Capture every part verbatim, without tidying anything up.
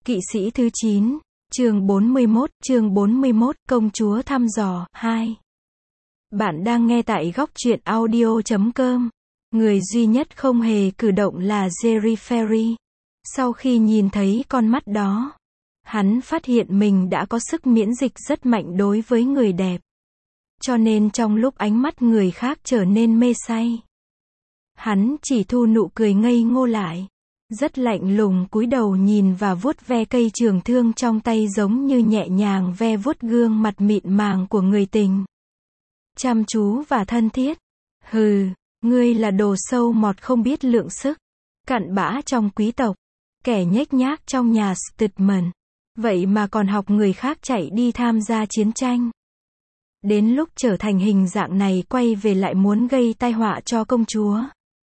Kỵ sĩ thứ chín, chương bốn mươi mốt, chương bốn mươi mốt, công chúa thăm dò, hai. Bạn đang nghe tại góc truyện audio chấm com. Người duy nhất không hề cử động là Jerry Ferry. Sau khi nhìn thấy con mắt đó, hắn phát hiện mình đã có sức miễn dịch rất mạnh đối với người đẹp. Cho nên trong lúc ánh mắt người khác trở nên mê say, hắn chỉ thu nụ cười ngây ngô lại. Rất lạnh lùng cúi đầu nhìn và vuốt ve cây trường thương trong tay giống như nhẹ nhàng ve vuốt gương mặt mịn màng của người tình. Chăm chú và thân thiết. Hừ, ngươi là đồ sâu mọt không biết lượng sức. Cặn bã trong quý tộc. Kẻ nhếch nhác trong nhà Stedman. Vậy mà còn học người khác chạy đi tham gia chiến tranh. Đến lúc trở thành hình dạng này quay về lại muốn gây tai họa cho công chúa.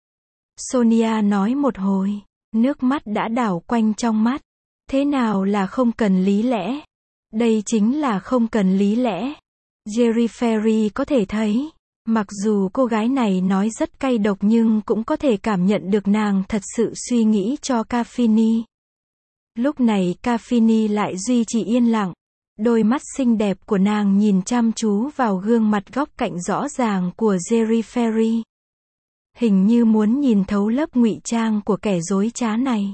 Sonia nói một hồi. Nước mắt đã đảo quanh trong mắt. Thế nào là không cần lý lẽ? Đây chính là không cần lý lẽ. Jerry Ferry có thể thấy, mặc dù cô gái này nói rất cay độc nhưng cũng có thể cảm nhận được nàng thật sự suy nghĩ cho Caffini. Lúc này Caffini lại duy trì yên lặng. Đôi mắt xinh đẹp của nàng nhìn chăm chú vào gương mặt góc cạnh rõ ràng của Jerry Ferry. Hình như muốn nhìn thấu lớp ngụy trang của kẻ dối trá này.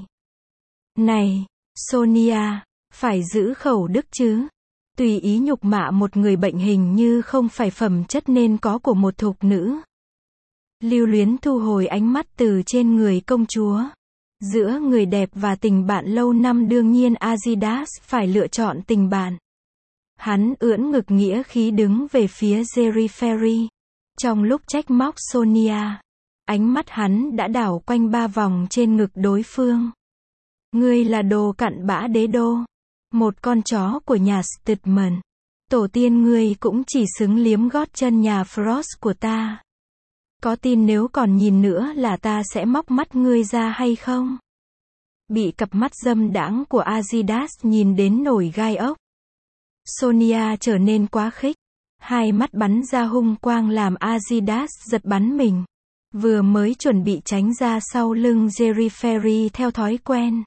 Này, Sonia, phải giữ khẩu đức chứ. Tùy ý nhục mạ một người bệnh hình như không phải phẩm chất nên có của một thục nữ. Lưu Luyến thu hồi ánh mắt từ trên người công chúa. Giữa người đẹp và tình bạn lâu năm đương nhiên Azidas phải lựa chọn tình bạn. Hắn ưỡn ngực nghĩa khí đứng về phía Jerry Ferry. Trong lúc trách móc Sonia, ánh mắt hắn đã đảo quanh ba vòng trên ngực đối phương. Ngươi là đồ cặn bã đế đô. Một con chó của nhà Stedman. Tổ tiên ngươi cũng chỉ xứng liếm gót chân nhà Frost của ta. Có tin nếu còn nhìn nữa là ta sẽ móc mắt ngươi ra hay không? Bị cặp mắt dâm đãng của Azidas nhìn đến nổi gai ốc. Sonia trở nên quá khích. Hai mắt bắn ra hung quang làm Azidas giật bắn mình. Vừa mới chuẩn bị tránh ra sau lưng Jerry Ferry theo thói quen.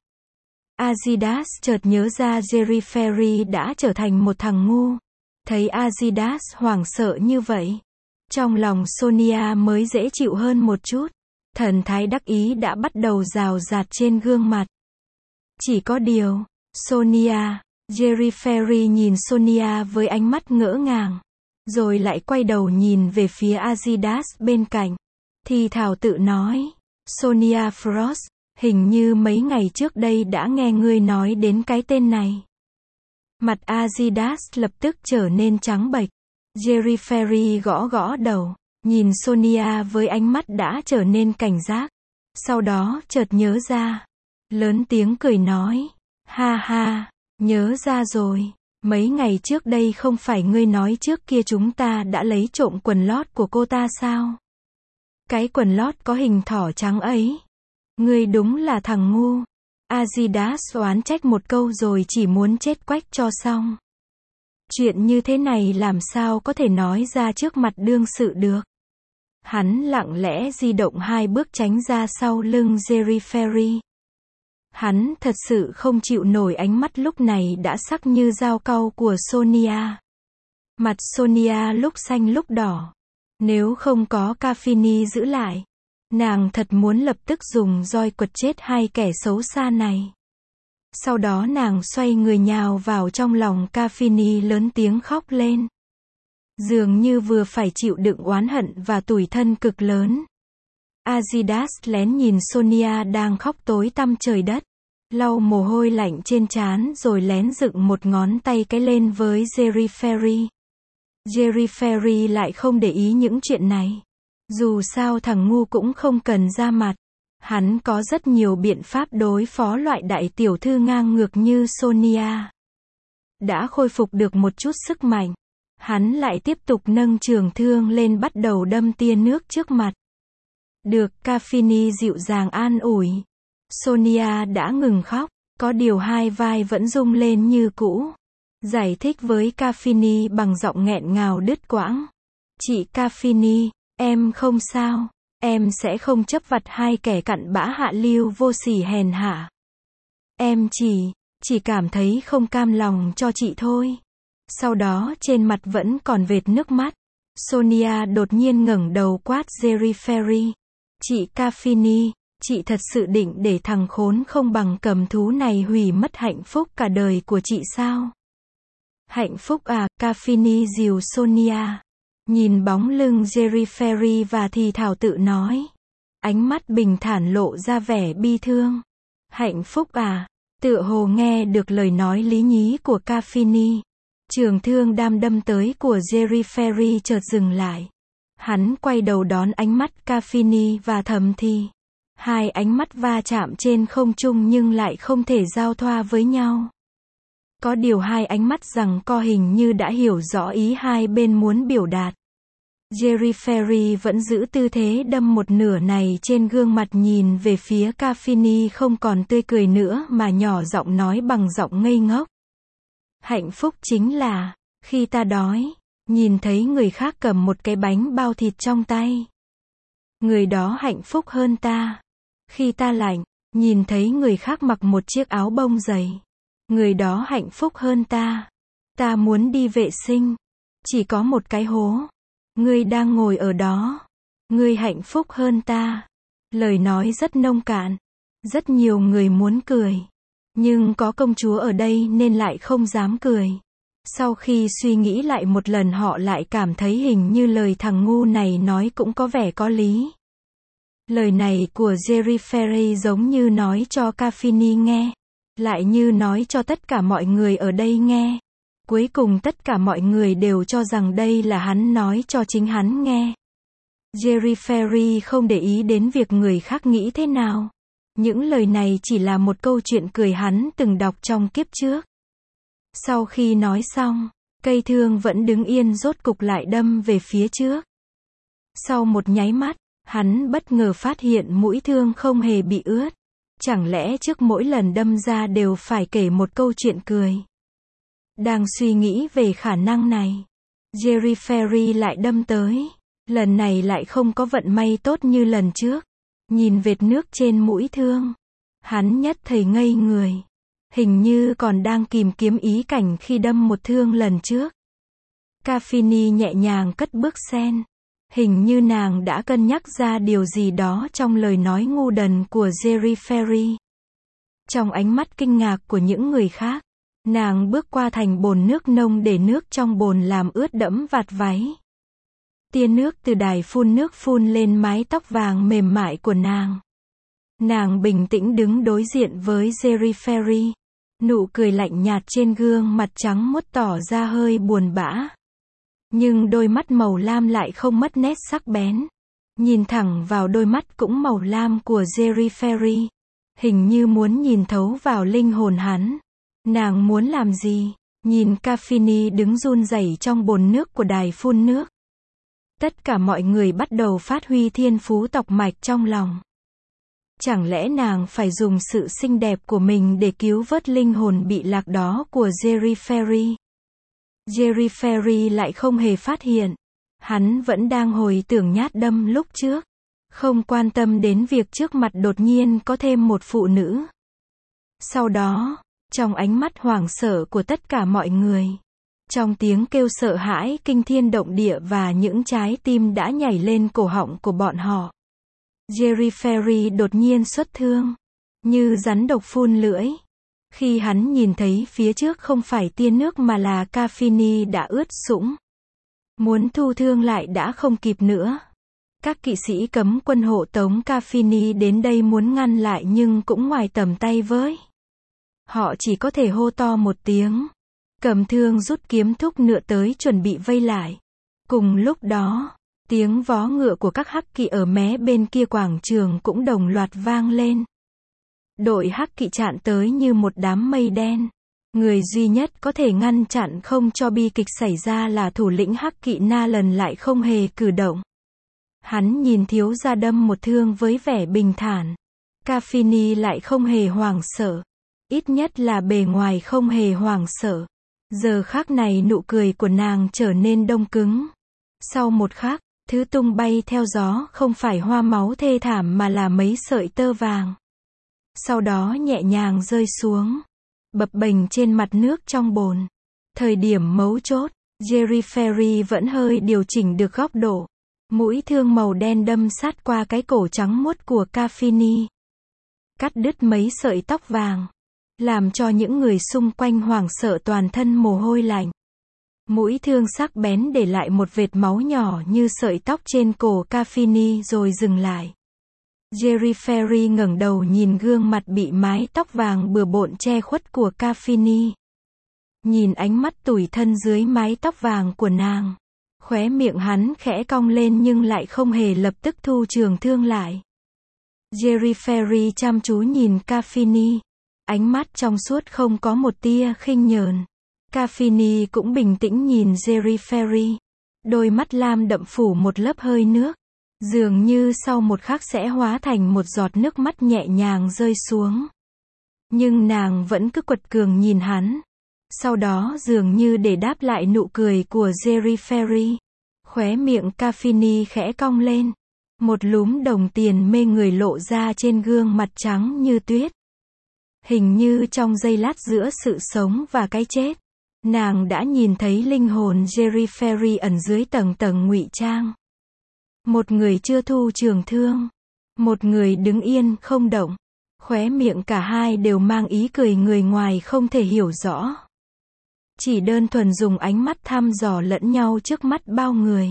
Azidas chợt nhớ ra Jerry Ferry đã trở thành một thằng ngu. Thấy Azidas hoảng sợ như vậy, trong lòng Sonia mới dễ chịu hơn một chút. Thần thái đắc ý đã bắt đầu rào rạt trên gương mặt. Chỉ có điều, Sonia, Jerry Ferry nhìn Sonia với ánh mắt ngỡ ngàng, rồi lại quay đầu nhìn về phía Azidas bên cạnh. Thì thảo tự nói, Sonia Frost, hình như mấy ngày trước đây đã nghe ngươi nói đến cái tên này. Mặt Azidas lập tức trở nên trắng bệch. Jerry Ferry gõ gõ đầu, nhìn Sonia với ánh mắt đã trở nên cảnh giác. Sau đó chợt nhớ ra, lớn tiếng cười nói, ha ha, nhớ ra rồi, mấy ngày trước đây không phải ngươi nói trước kia chúng ta đã lấy trộm quần lót của cô ta sao? Cái quần lót có hình thỏ trắng ấy. Ngươi đúng là thằng ngu. Azidas oán trách một câu rồi chỉ muốn chết quách cho xong. Chuyện như thế này làm sao có thể nói ra trước mặt đương sự được. Hắn lặng lẽ di động hai bước tránh ra sau lưng Jerry Ferry. Hắn thật sự không chịu nổi ánh mắt lúc này đã sắc như dao cau của Sonia. Mặt Sonia lúc xanh lúc đỏ. Nếu không có Caffini giữ lại, nàng thật muốn lập tức dùng roi quật chết hai kẻ xấu xa này. Sau đó nàng xoay người nhào vào trong lòng Caffini lớn tiếng khóc lên. Dường như vừa phải chịu đựng oán hận và tủi thân cực lớn. Azidas lén nhìn Sonia đang khóc tối tăm trời đất. Lau mồ hôi lạnh trên trán rồi lén dựng một ngón tay cái lên với Jerry Ferry. Jerry Ferry lại không để ý những chuyện này. Dù sao thằng ngu cũng không cần ra mặt. Hắn có rất nhiều biện pháp đối phó loại đại tiểu thư ngang ngược như Sonia. Đã khôi phục được một chút sức mạnh, hắn lại tiếp tục nâng trường thương lên bắt đầu đâm tia nước trước mặt. Được Caffini dịu dàng an ủi. Sonia đã ngừng khóc, có điều hai vai vẫn rung lên như cũ. Giải thích với Caffini bằng giọng nghẹn ngào đứt quãng. Chị Caffini, em không sao, em sẽ không chấp vặt hai kẻ cặn bã hạ lưu vô sỉ hèn hạ. Em chỉ, chỉ cảm thấy không cam lòng cho chị thôi. Sau đó trên mặt vẫn còn vệt nước mắt. Sonia đột nhiên ngẩng đầu quát Jerry Ferry. Chị Caffini, chị thật sự định để thằng khốn không bằng cầm thú này hủy mất hạnh phúc cả đời của chị sao? Hạnh phúc à, Caffini dìu Sonia. Nhìn bóng lưng Jerry Ferry và thì thào tự nói. Ánh mắt bình thản lộ ra vẻ bi thương. Hạnh phúc à, tựa hồ nghe được lời nói lý nhí của Caffini. Trường thương đam đâm tới của Jerry Ferry chợt dừng lại. Hắn quay đầu đón ánh mắt Caffini và thầm thì. Hai ánh mắt va chạm trên không trung nhưng lại không thể giao thoa với nhau. Có điều hai ánh mắt rằng co hình như đã hiểu rõ ý hai bên muốn biểu đạt. Jerry Ferry vẫn giữ tư thế đâm một nửa này trên gương mặt nhìn về phía Caffini không còn tươi cười nữa mà nhỏ giọng nói bằng giọng ngây ngốc. Hạnh phúc chính là, khi ta đói, nhìn thấy người khác cầm một cái bánh bao thịt trong tay. Người đó hạnh phúc hơn ta. Khi ta lạnh, nhìn thấy người khác mặc một chiếc áo bông dày. Người đó hạnh phúc hơn ta. Ta muốn đi vệ sinh. Chỉ có một cái hố. Ngươi đang ngồi ở đó. Ngươi hạnh phúc hơn ta. Lời nói rất nông cạn. Rất nhiều người muốn cười. Nhưng có công chúa ở đây nên lại không dám cười. Sau khi suy nghĩ lại một lần họ lại cảm thấy hình như lời thằng ngu này nói cũng có vẻ có lý. Lời này của Jerry Ferry giống như nói cho Caffini nghe. Lại như nói cho tất cả mọi người ở đây nghe. Cuối cùng tất cả mọi người đều cho rằng đây là hắn nói cho chính hắn nghe. Jerry Ferry không để ý đến việc người khác nghĩ thế nào. Những lời này chỉ là một câu chuyện cười hắn từng đọc trong kiếp trước. Sau khi nói xong, cây thương vẫn đứng yên rốt cục lại đâm về phía trước. Sau một nháy mắt, hắn bất ngờ phát hiện mũi thương không hề bị ướt. Chẳng lẽ trước mỗi lần đâm ra đều phải kể một câu chuyện cười? Đang suy nghĩ về khả năng này, Jerry Ferry lại đâm tới. Lần này lại không có vận may tốt như lần trước. Nhìn vệt nước trên mũi thương, hắn nhất thời ngây người. Hình như còn đang kìm kiếm ý cảnh khi đâm một thương lần trước. Caffini nhẹ nhàng cất bước sen. Hình như nàng đã cân nhắc ra điều gì đó trong lời nói ngu đần của Jerry Ferry. Trong ánh mắt kinh ngạc của những người khác, nàng bước qua thành bồn nước nông để nước trong bồn làm ướt đẫm vạt váy. Tia nước từ đài phun nước phun lên mái tóc vàng mềm mại của nàng. Nàng bình tĩnh đứng đối diện với Jerry Ferry. Nụ cười lạnh nhạt trên gương mặt trắng muốt tỏ ra hơi buồn bã. Nhưng đôi mắt màu lam lại không mất nét sắc bén. Nhìn thẳng vào đôi mắt cũng màu lam của Jerry Ferry. Hình như muốn nhìn thấu vào linh hồn hắn. Nàng muốn làm gì? Nhìn Caffini đứng run rẩy trong bồn nước của đài phun nước. Tất cả mọi người bắt đầu phát huy thiên phú tọc mạch trong lòng. Chẳng lẽ nàng phải dùng sự xinh đẹp của mình để cứu vớt linh hồn bị lạc đó của Jerry Ferry? Jerry Ferry lại không hề phát hiện. Hắn vẫn đang hồi tưởng nhát đâm lúc trước. Không quan tâm đến việc trước mặt đột nhiên có thêm một phụ nữ. Sau đó, trong ánh mắt hoảng sợ của tất cả mọi người, trong tiếng kêu sợ hãi kinh thiên động địa và những trái tim đã nhảy lên cổ họng của bọn họ, Jerry Ferry đột nhiên xuất thương. Như rắn độc phun lưỡi. Khi hắn nhìn thấy phía trước không phải tia nước mà là Caffini đã ướt sũng. Muốn thu thương lại đã không kịp nữa. Các kỵ sĩ cấm quân hộ tống Caffini đến đây muốn ngăn lại nhưng cũng ngoài tầm tay với. Họ chỉ có thể hô to một tiếng. Cầm thương rút kiếm thúc ngựa tới chuẩn bị vây lại. Cùng lúc đó, tiếng vó ngựa của các hắc kỵ ở mé bên kia quảng trường cũng đồng loạt vang lên. Đội hắc kỵ chặn tới như một đám mây đen. Người duy nhất có thể ngăn chặn không cho bi kịch xảy ra là thủ lĩnh hắc kỵ Na lần lại không hề cử động. Hắn nhìn thiếu gia đâm một thương với vẻ bình thản. Caffini lại không hề hoảng sợ. Ít nhất là bề ngoài không hề hoảng sợ. Giờ khắc này nụ cười của nàng trở nên đông cứng. Sau một khắc, thứ tung bay theo gió không phải hoa máu thê thảm mà là mấy sợi tơ vàng. Sau đó nhẹ nhàng rơi xuống. bập bềnh trên mặt nước trong bồn. Thời điểm mấu chốt, Jerry Ferry vẫn hơi điều chỉnh được góc độ. Mũi thương màu đen đâm sát qua cái cổ trắng muốt của Caffini, cắt đứt mấy sợi tóc vàng, làm cho những người xung quanh hoảng sợ toàn thân mồ hôi lạnh. Mũi thương sắc bén để lại một vệt máu nhỏ như sợi tóc trên cổ Caffini rồi dừng lại. Jerry Ferry ngẩng đầu nhìn gương mặt bị mái tóc vàng bừa bộn che khuất của Caffini. Nhìn ánh mắt tủi thân dưới mái tóc vàng của nàng. Khóe miệng hắn khẽ cong lên nhưng lại không hề lập tức thu trường thương lại. Jerry Ferry chăm chú nhìn Caffini. Ánh mắt trong suốt không có một tia khinh nhờn. Caffini cũng bình tĩnh nhìn Jerry Ferry. Đôi mắt lam đậm phủ một lớp hơi nước. Dường như sau một khắc sẽ hóa thành một giọt nước mắt nhẹ nhàng rơi xuống. Nhưng nàng vẫn cứ quật cường nhìn hắn. Sau đó dường như để đáp lại nụ cười của Jerry Ferry. Khóe miệng Caffini khẽ cong lên. Một lúm đồng tiền mê người lộ ra trên gương mặt trắng như tuyết. Hình như trong giây lát giữa sự sống và cái chết, nàng đã nhìn thấy linh hồn Jerry Ferry ẩn dưới tầng tầng ngụy trang. Một người chưa thu trường thương. Một người đứng yên không động. Khóe miệng cả hai đều mang ý cười người ngoài không thể hiểu rõ. Chỉ đơn thuần dùng ánh mắt thăm dò lẫn nhau trước mắt bao người.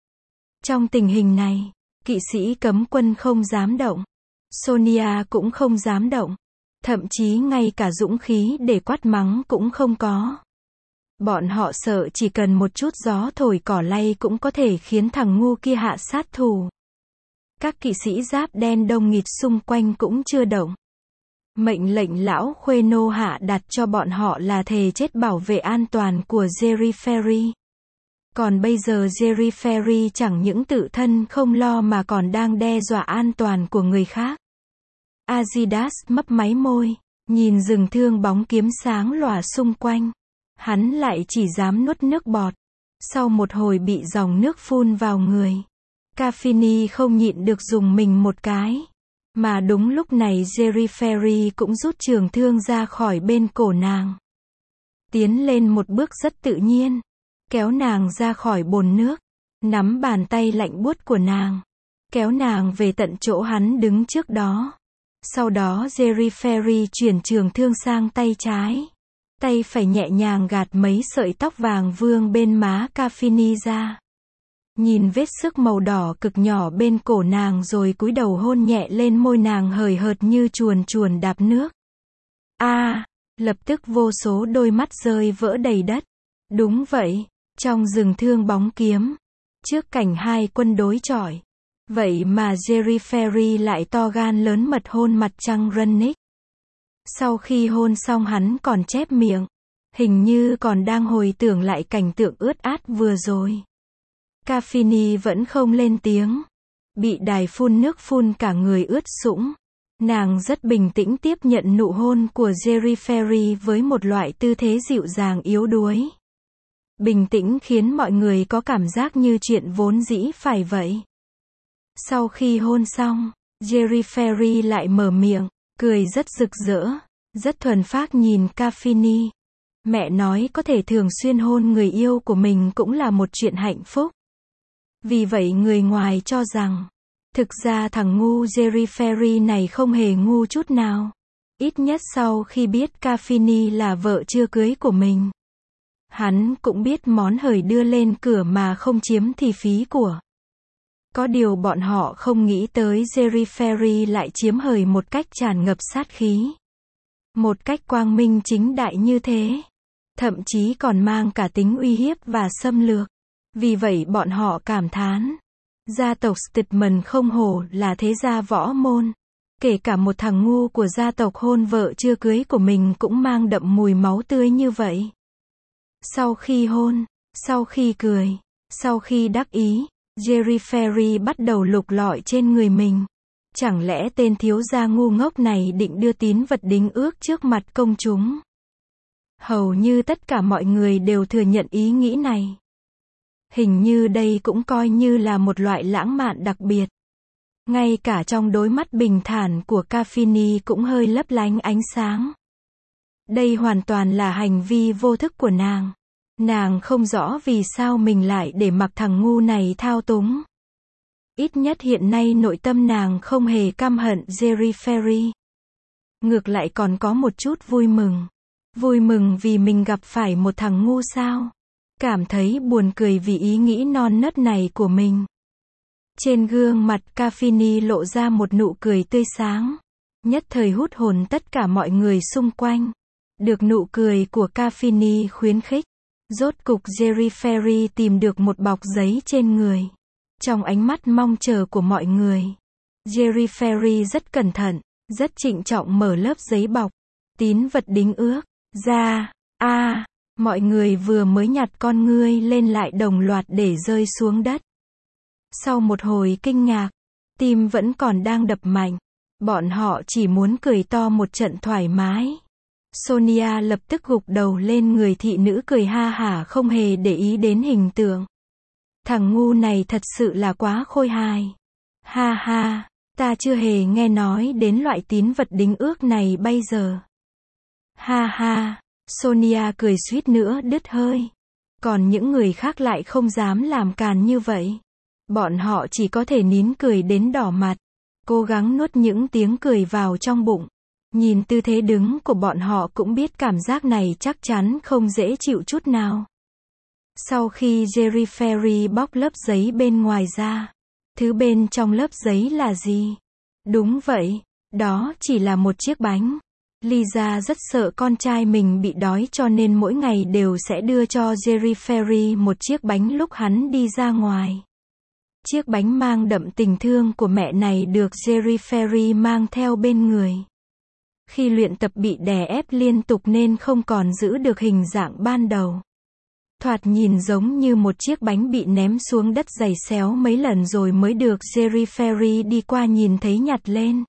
Trong tình hình này, kỵ sĩ cấm quân không dám động. Sonia cũng không dám động. Thậm chí ngay cả dũng khí để quát mắng cũng không có. Bọn họ sợ chỉ cần một chút gió thổi cỏ lay cũng có thể khiến thằng ngu kia hạ sát thủ. Các kỵ sĩ giáp đen đông nghịt xung quanh cũng chưa động. Mệnh lệnh lão Khuê Nô hạ đặt cho bọn họ là thề chết bảo vệ an toàn của Jerry Ferry. Còn bây giờ Jerry Ferry chẳng những tự thân không lo mà còn đang đe dọa an toàn của người khác. Azidas mấp máy môi, nhìn rừng thương bóng kiếm sáng lòa xung quanh. Hắn lại chỉ dám nuốt nước bọt. Sau một hồi bị dòng nước phun vào người, Caffini không nhịn được dùng mình một cái. Mà đúng lúc này Jerry Ferry cũng rút trường thương ra khỏi bên cổ nàng. Tiến lên một bước rất tự nhiên. Kéo nàng ra khỏi bồn nước. Nắm bàn tay lạnh buốt của nàng. Kéo nàng về tận chỗ hắn đứng trước đó. Sau đó Jerry Ferry chuyển trường thương sang tay trái. Tay phải nhẹ nhàng gạt mấy sợi tóc vàng vương bên má Caffini ra. Nhìn vết xước màu đỏ cực nhỏ bên cổ nàng rồi cúi đầu hôn nhẹ lên môi nàng hời hợt như chuồn chuồn đạp nước. A, à, lập tức vô số đôi mắt rơi vỡ đầy đất. Đúng vậy, trong rừng thương bóng kiếm, trước cảnh hai quân đối chọi, vậy mà Jerry Ferry lại to gan lớn mật hôn mặt trăng Runnick. Sau khi hôn xong hắn còn chép miệng, hình như còn đang hồi tưởng lại cảnh tượng ướt át vừa rồi. Caffini vẫn không lên tiếng. Bị đài phun nước phun cả người ướt sũng. Nàng rất bình tĩnh tiếp nhận nụ hôn của Jerry Ferry với một loại tư thế dịu dàng yếu đuối. Bình tĩnh khiến mọi người có cảm giác như chuyện vốn dĩ phải vậy. Sau khi hôn xong, Jerry Ferry lại mở miệng, cười rất rực rỡ, rất thuần phác nhìn Caffini. Mẹ nói có thể thường xuyên hôn người yêu của mình cũng là một chuyện hạnh phúc. Vì vậy người ngoài cho rằng, thực ra thằng ngu Jerry Ferry này không hề ngu chút nào. Ít nhất sau khi biết Caffini là vợ chưa cưới của mình. Hắn cũng biết món hời đưa lên cửa mà không chiếm thì phí của. Có điều bọn họ không nghĩ tới Jerry Ferry lại chiếm hời một cách tràn ngập sát khí. Một cách quang minh chính đại như thế. Thậm chí còn mang cả tính uy hiếp và xâm lược. Vì vậy bọn họ cảm thán. Gia tộc Stedman không hổ là thế gia võ môn. Kể cả một thằng ngu của gia tộc hôn vợ chưa cưới của mình cũng mang đậm mùi máu tươi như vậy. Sau khi hôn, sau khi cười, sau khi đắc ý, Jerry Ferry bắt đầu lục lọi trên người mình. Chẳng lẽ tên thiếu gia ngu ngốc này định đưa tín vật đính ước trước mặt công chúng? Hầu như tất cả mọi người đều thừa nhận ý nghĩ này. Hình như đây cũng coi như là một loại lãng mạn đặc biệt. Ngay cả trong đôi mắt bình thản của Caffini cũng hơi lấp lánh ánh sáng. Đây hoàn toàn là hành vi vô thức của nàng. Nàng không rõ vì sao mình lại để mặc thằng ngu này thao túng. Ít nhất hiện nay nội tâm nàng không hề căm hận Jerry Ferry. Ngược lại còn có một chút vui mừng. Vui mừng vì mình gặp phải một thằng ngu sao. Cảm thấy buồn cười vì ý nghĩ non nớt này của mình. Trên gương mặt Caffini lộ ra một nụ cười tươi sáng. Nhất thời hút hồn tất cả mọi người xung quanh. Được nụ cười của Caffini khuyến khích. Rốt cục Jerry Ferry tìm được một bọc giấy trên người. Trong ánh mắt mong chờ của mọi người, Jerry Ferry rất cẩn thận, rất trịnh trọng mở lớp giấy bọc. Tín vật đính ước. Ra. a à, mọi người vừa mới nhặt con ngươi lên lại đồng loạt để rơi xuống đất. Sau một hồi kinh ngạc, tim vẫn còn đang đập mạnh. Bọn họ chỉ muốn cười to một trận thoải mái. Sonia lập tức gục đầu lên người thị nữ cười ha hả không hề để ý đến hình tượng. Thằng ngu này thật sự là quá khôi hài. Ha ha, ta chưa hề nghe nói đến loại tín vật đính ước này bây giờ. Ha ha, Sonia cười suýt nữa đứt hơi. Còn những người khác lại không dám làm càn như vậy. Bọn họ chỉ có thể nín cười đến đỏ mặt, cố gắng nuốt những tiếng cười vào trong bụng. Nhìn tư thế đứng của bọn họ cũng biết cảm giác này chắc chắn không dễ chịu chút nào. Sau khi Jerry Ferry bóc lớp giấy bên ngoài ra, thứ bên trong lớp giấy là gì? Đúng vậy, đó chỉ là một chiếc bánh. Lisa rất sợ con trai mình bị đói cho nên mỗi ngày đều sẽ đưa cho Jerry Ferry một chiếc bánh lúc hắn đi ra ngoài. Chiếc bánh mang đậm tình thương của mẹ này được Jerry Ferry mang theo bên người. Khi luyện tập bị đè ép liên tục nên không còn giữ được hình dạng ban đầu. Thoạt nhìn giống như một chiếc bánh bị ném xuống đất giày xéo mấy lần rồi mới được Jerry Ferry đi qua nhìn thấy nhặt lên.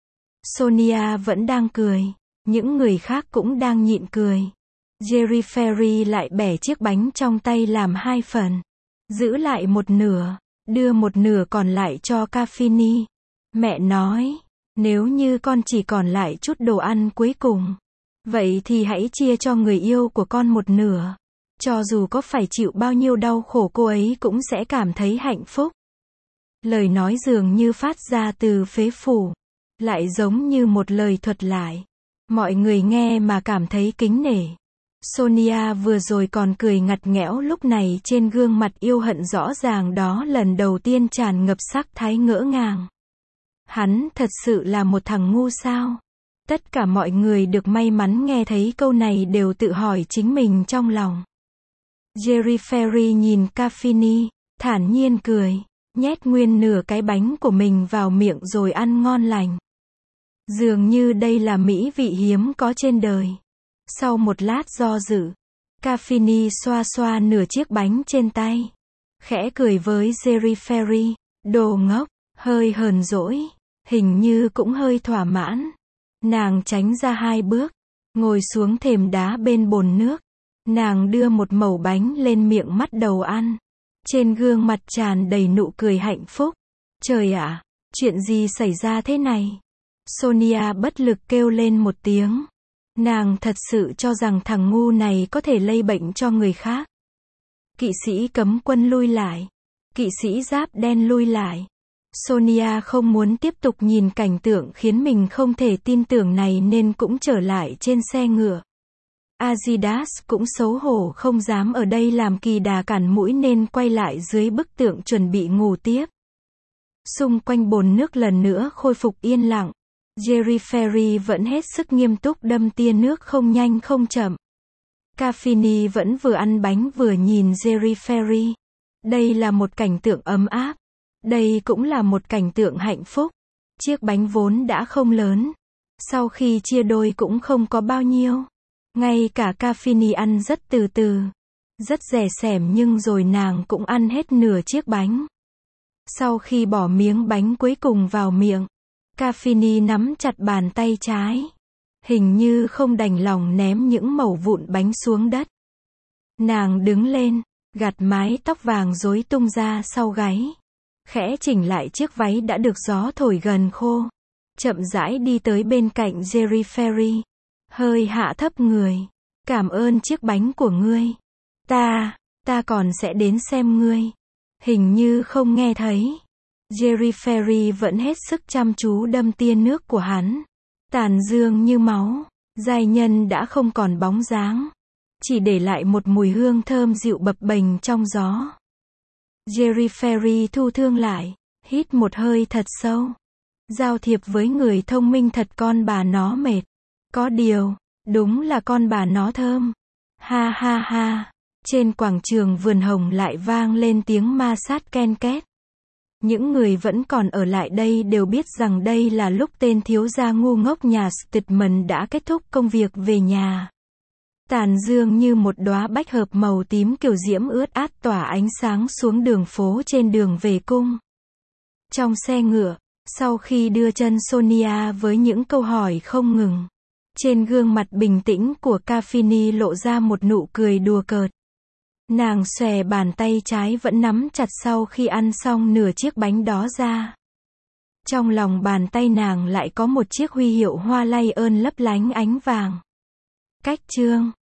Sonia vẫn đang cười, những người khác cũng đang nhịn cười. Jerry Ferry lại bẻ chiếc bánh trong tay làm hai phần. Giữ lại một nửa, đưa một nửa còn lại cho Caffini. Mẹ nói, nếu như con chỉ còn lại chút đồ ăn cuối cùng, vậy thì hãy chia cho người yêu của con một nửa. Cho dù có phải chịu bao nhiêu đau khổ cô ấy cũng sẽ cảm thấy hạnh phúc. Lời nói dường như phát ra từ phế phủ, lại giống như một lời thuật lại. Mọi người nghe mà cảm thấy kính nể. Sonia vừa rồi còn cười ngặt nghẽo, lúc này trên gương mặt yêu hận rõ ràng đó lần đầu tiên tràn ngập sắc thái ngỡ ngàng. Hắn thật sự là một thằng ngu sao? Tất cả mọi người được may mắn nghe thấy câu này đều tự hỏi chính mình trong lòng. Jerry Ferry nhìn Caffini, thản nhiên cười, nhét nguyên nửa cái bánh của mình vào miệng rồi ăn ngon lành. Dường như đây là mỹ vị hiếm có trên đời. Sau một lát do dự, Caffini xoa xoa nửa chiếc bánh trên tay. Khẽ cười với Jerry Ferry, đồ ngốc, hơi hờn dỗi, hình như cũng hơi thỏa mãn. Nàng tránh ra hai bước, ngồi xuống thềm đá bên bồn nước. Nàng đưa một mẩu bánh lên miệng bắt đầu ăn. Trên gương mặt tràn đầy nụ cười hạnh phúc. Trời ạ, chuyện gì xảy ra thế này? Sonia bất lực kêu lên một tiếng. Nàng thật sự cho rằng thằng ngu này có thể lây bệnh cho người khác. Kỵ sĩ cấm quân lui lại. Kỵ sĩ giáp đen lui lại. Sonia không muốn tiếp tục nhìn cảnh tượng khiến mình không thể tin tưởng này nên cũng trở lại trên xe ngựa. Adidas cũng xấu hổ không dám ở đây làm kỳ đà cản mũi nên quay lại dưới bức tượng chuẩn bị ngủ tiếp. Xung quanh bồn nước lần nữa khôi phục yên lặng. Jerry Ferry vẫn hết sức nghiêm túc đâm tia nước không nhanh không chậm. Caffini vẫn vừa ăn bánh vừa nhìn Jerry Ferry. Đây là một cảnh tượng ấm áp. Đây cũng là một cảnh tượng hạnh phúc. Chiếc bánh vốn đã không lớn. Sau khi chia đôi cũng không có bao nhiêu. Ngay cả Caffini ăn rất từ từ. Rất dè sẻm nhưng rồi nàng cũng ăn hết nửa chiếc bánh. Sau khi bỏ miếng bánh cuối cùng vào miệng, Caffini nắm chặt bàn tay trái. Hình như không đành lòng ném những mẩu vụn bánh xuống đất. Nàng đứng lên, gạt mái tóc vàng rối tung ra sau gáy. Khẽ chỉnh lại chiếc váy đã được gió thổi gần khô. Chậm rãi đi tới bên cạnh Jerry Ferry. hơi hạ thấp người. Cảm ơn chiếc bánh của ngươi. Ta, ta còn sẽ đến xem ngươi. Hình như không nghe thấy. Jerry Ferry vẫn hết sức chăm chú đâm tia nước của hắn. Tàn dương như máu. Giai nhân đã không còn bóng dáng. Chỉ để lại một mùi hương thơm dịu bập bềnh trong gió. Jerry Ferry thu thương lại. Hít một hơi thật sâu. Giao thiệp với người thông minh thật con bà nó mệt. Có điều, đúng là con bà nó thơm. Ha ha ha. Trên quảng trường vườn hồng lại vang lên tiếng ma sát ken két. Những người vẫn còn ở lại đây đều biết rằng đây là lúc tên thiếu gia ngu ngốc nhà Stedman đã kết thúc công việc về nhà. Tàn dương như một đóa bách hợp màu tím kiều diễm ướt át tỏa ánh sáng xuống đường phố trên đường về cung. Trong xe ngựa, sau khi đưa chân Sonia với những câu hỏi không ngừng, trên gương mặt bình tĩnh của Caffini lộ ra một nụ cười đùa cợt. Nàng xòe bàn tay trái vẫn nắm chặt sau khi ăn xong nửa chiếc bánh đó ra. Trong lòng bàn tay nàng lại có một chiếc huy hiệu hoa lay ơn lấp lánh ánh vàng. Cách chương